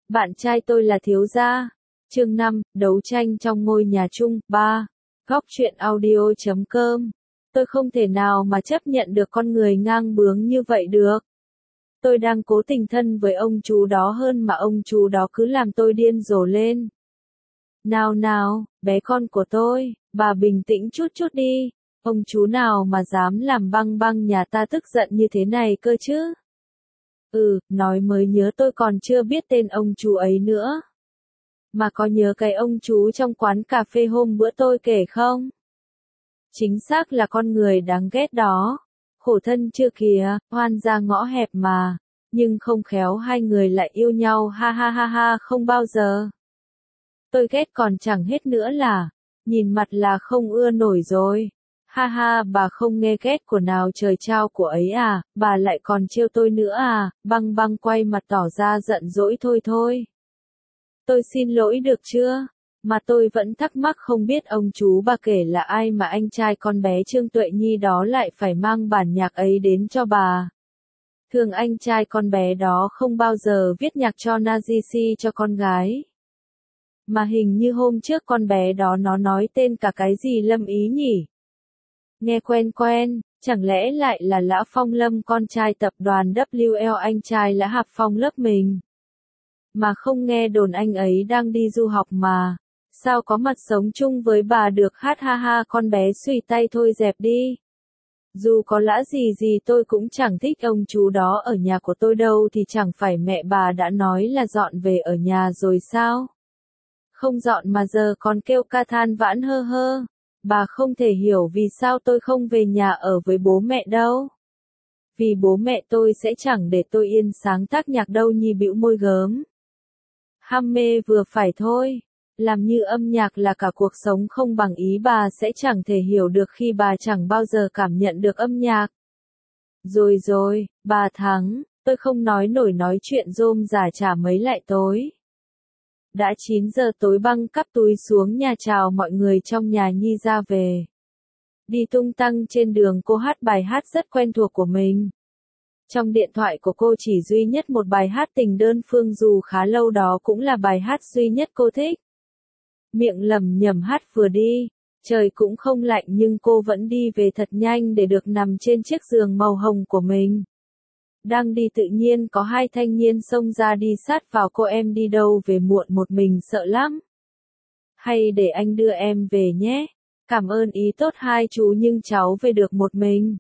Bạn trai tôi là thiếu gia. Chương 5, đấu tranh trong ngôi nhà chung. 3. Góc truyện audio.com. Tôi không thể nào mà chấp nhận được con người ngang bướng như vậy được. Tôi đang cố tình thân với ông chú đó hơn mà ông chú đó cứ làm tôi điên rồ lên. Nào nào, bé con của tôi, bà bình tĩnh chút chút đi. Ông chú nào mà dám làm băng băng nhà ta tức giận như thế này cơ chứ? Nói mới nhớ tôi còn chưa biết tên ông chú ấy nữa. Mà có nhớ cái ông chú trong quán cà phê hôm bữa tôi kể không? Chính xác là con người đáng ghét đó. Khổ thân chưa kìa, oan ra ngõ hẹp mà. Nhưng không khéo hai người lại yêu nhau ha ha ha ha không bao giờ. Tôi ghét còn chẳng hết nữa là, nhìn mặt là không ưa nổi rồi. Ha ha, bà không nghe ghét của nào trời trao của ấy à, bà lại còn trêu tôi nữa à, băng băng quay mặt tỏ ra giận dỗi thôi thôi. Tôi xin lỗi được chưa? Mà tôi vẫn thắc mắc không biết ông chú bà kể là ai mà anh trai con bé Trương Tuệ Nhi đó lại phải mang bản nhạc ấy đến cho bà. Thường anh trai con bé đó không bao giờ viết nhạc cho Najisi cho con gái. Mà hình như hôm trước con bé đó nó nói tên cả cái gì Lâm Ý nhỉ? Nghe quen quen, chẳng lẽ lại là Lã Phong Lâm con trai tập đoàn WL anh trai Lã Hạp Phong lớp mình? Mà không nghe đồn anh ấy đang đi du học mà, sao có mặt sống chung với bà được hát ha ha con bé xùy tay thôi dẹp đi. Dù có lã gì gì tôi cũng chẳng thích ông chú đó ở nhà của tôi đâu thì chẳng phải mẹ bà đã nói là dọn về ở nhà rồi sao? Không dọn mà giờ còn kêu ca than vãn hơ hơ. Bà không thể hiểu vì sao tôi không về nhà ở với bố mẹ đâu. Vì bố mẹ tôi sẽ chẳng để tôi yên sáng tác nhạc đâu Nhi bĩu môi gớm. Ham mê vừa phải thôi. Làm như âm nhạc là cả cuộc sống không bằng ý bà sẽ chẳng thể hiểu được khi bà chẳng bao giờ cảm nhận được âm nhạc. Rồi rồi, bà thắng, tôi không nói nổi nói chuyện rôm rả trả mấy lại tối. Đã 9 giờ tối băng cắp túi xuống nhà chào mọi người trong nhà Nhi ra về. Đi tung tăng trên đường cô hát bài hát rất quen thuộc của mình. Trong điện thoại của cô chỉ duy nhất một bài hát tình đơn phương dù khá lâu đó cũng là bài hát duy nhất cô thích. Miệng lẩm nhẩm hát vừa đi, trời cũng không lạnh nhưng cô vẫn đi về thật nhanh để được nằm trên chiếc giường màu hồng của mình. Đang đi tự nhiên có hai thanh niên xông ra đi sát vào cô em đi đâu về muộn một mình sợ lắm. Hay để anh đưa em về nhé. Cảm ơn ý tốt hai chú nhưng cháu về được một mình.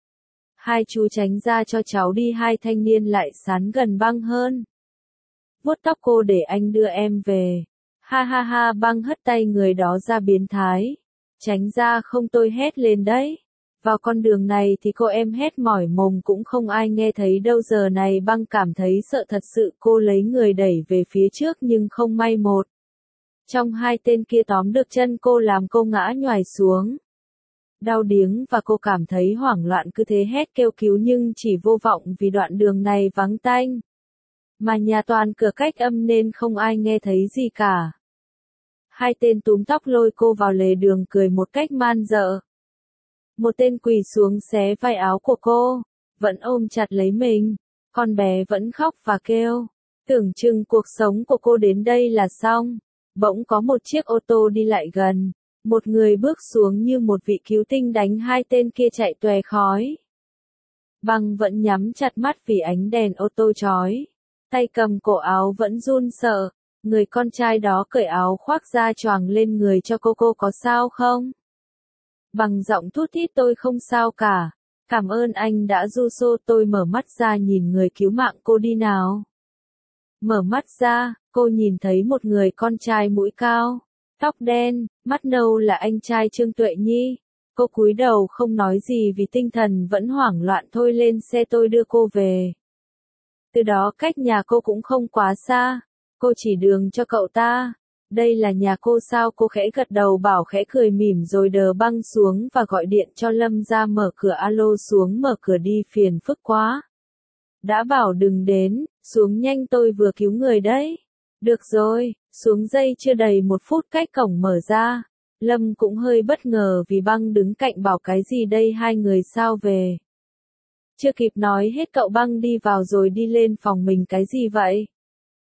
Hai chú tránh ra cho cháu đi hai thanh niên lại sán gần băng hơn. Vuốt tóc cô để anh đưa em về. Ha ha ha băng hất tay người đó ra biến thái. Tránh ra không tôi hét lên đấy. Vào con đường này thì cô em hét mỏi mồm cũng không ai nghe thấy đâu giờ này băng cảm thấy sợ thật sự cô lấy người đẩy về phía trước nhưng không may một. Trong hai tên kia tóm được chân cô làm cô ngã nhoài xuống. Đau điếng và cô cảm thấy hoảng loạn cứ thế hét kêu cứu nhưng chỉ vô vọng vì đoạn đường này vắng tanh. Mà nhà toàn cửa cách âm nên không ai nghe thấy gì cả. Hai tên túm tóc lôi cô vào lề đường cười một cách man dợ. Một tên quỳ xuống xé vai áo của cô, vẫn ôm chặt lấy mình, con bé vẫn khóc và kêu. Tưởng chừng cuộc sống của cô đến đây là xong. Bỗng có một chiếc ô tô đi lại gần, một người bước xuống như một vị cứu tinh đánh hai tên kia chạy tòe khói. Băng vẫn nhắm chặt mắt vì ánh đèn ô tô chói, tay cầm cổ áo vẫn run sợ. Người con trai đó cởi áo khoác ra choàng lên người cho cô có sao không? Bằng giọng thút thít tôi không sao cả. Cảm ơn anh đã du xô tôi mở mắt ra nhìn người cứu mạng cô đi nào. Mở mắt ra, cô nhìn thấy một người con trai mũi cao, tóc đen, mắt nâu là anh trai Trương Tuệ Nhi. Cô cúi đầu không nói gì vì tinh thần vẫn hoảng loạn thôi lên xe tôi đưa cô về. Từ đó cách nhà cô cũng không quá xa. Cô chỉ đường cho cậu ta. Đây là nhà cô sao cô khẽ gật đầu bảo khẽ cười mỉm rồi đờ băng xuống và gọi điện cho Lâm ra mở cửa alo xuống mở cửa đi phiền phức quá. Đã bảo đừng đến, xuống nhanh tôi vừa cứu người đấy. Được rồi, xuống dây chưa đầy 1 phút cách cổng mở ra. Lâm cũng hơi bất ngờ vì băng đứng cạnh bảo cái gì đây hai người sao về. Chưa kịp nói hết cậu băng đi vào rồi đi lên phòng mình cái gì vậy?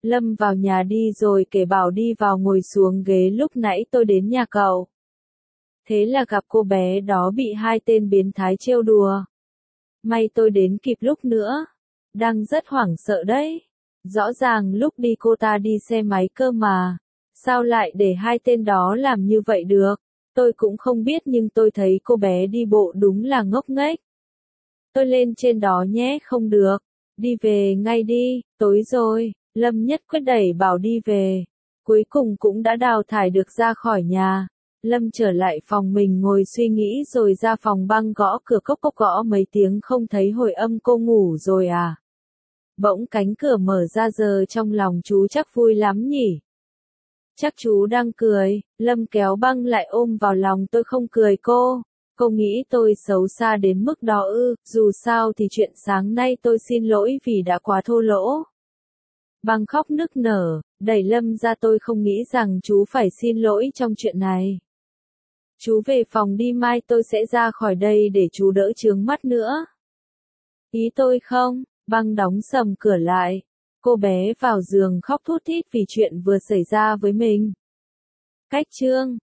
Lâm vào nhà đi rồi kể bảo đi vào ngồi xuống ghế lúc nãy tôi đến nhà cậu. Thế là gặp cô bé đó bị hai tên biến thái trêu đùa. May tôi đến kịp lúc nữa. Đang rất hoảng sợ đấy. Rõ ràng lúc đi cô ta đi xe máy cơ mà. Sao lại để hai tên đó làm như vậy được? Tôi cũng không biết nhưng tôi thấy cô bé đi bộ đúng là ngốc nghếch. Tôi lên trên đó nhé, không được. Đi về ngay đi, tối rồi. Lâm nhất quyết đẩy bảo đi về. Cuối cùng cũng đã đào thải được ra khỏi nhà. Lâm trở lại phòng mình ngồi suy nghĩ rồi ra phòng băng gõ cửa cốc cốc gõ mấy tiếng không thấy hồi âm. Cô ngủ rồi à? Bỗng cánh cửa mở ra, giờ trong lòng chú chắc vui lắm nhỉ? Chắc chú đang cười. Lâm kéo băng lại ôm vào lòng. Tôi không cười cô. Cô nghĩ tôi xấu xa đến mức đó ư? Dù sao thì chuyện sáng nay tôi xin lỗi vì đã quá thô lỗ. Băng khóc nức nở, đẩy Lâm ra. Tôi không nghĩ rằng chú phải xin lỗi trong chuyện này. Chú về phòng đi, mai tôi sẽ ra khỏi đây để chú đỡ chướng mắt nữa. Ý tôi không? Băng đóng sầm cửa lại. Cô bé vào giường khóc thút thít vì chuyện vừa xảy ra với mình. Cách chương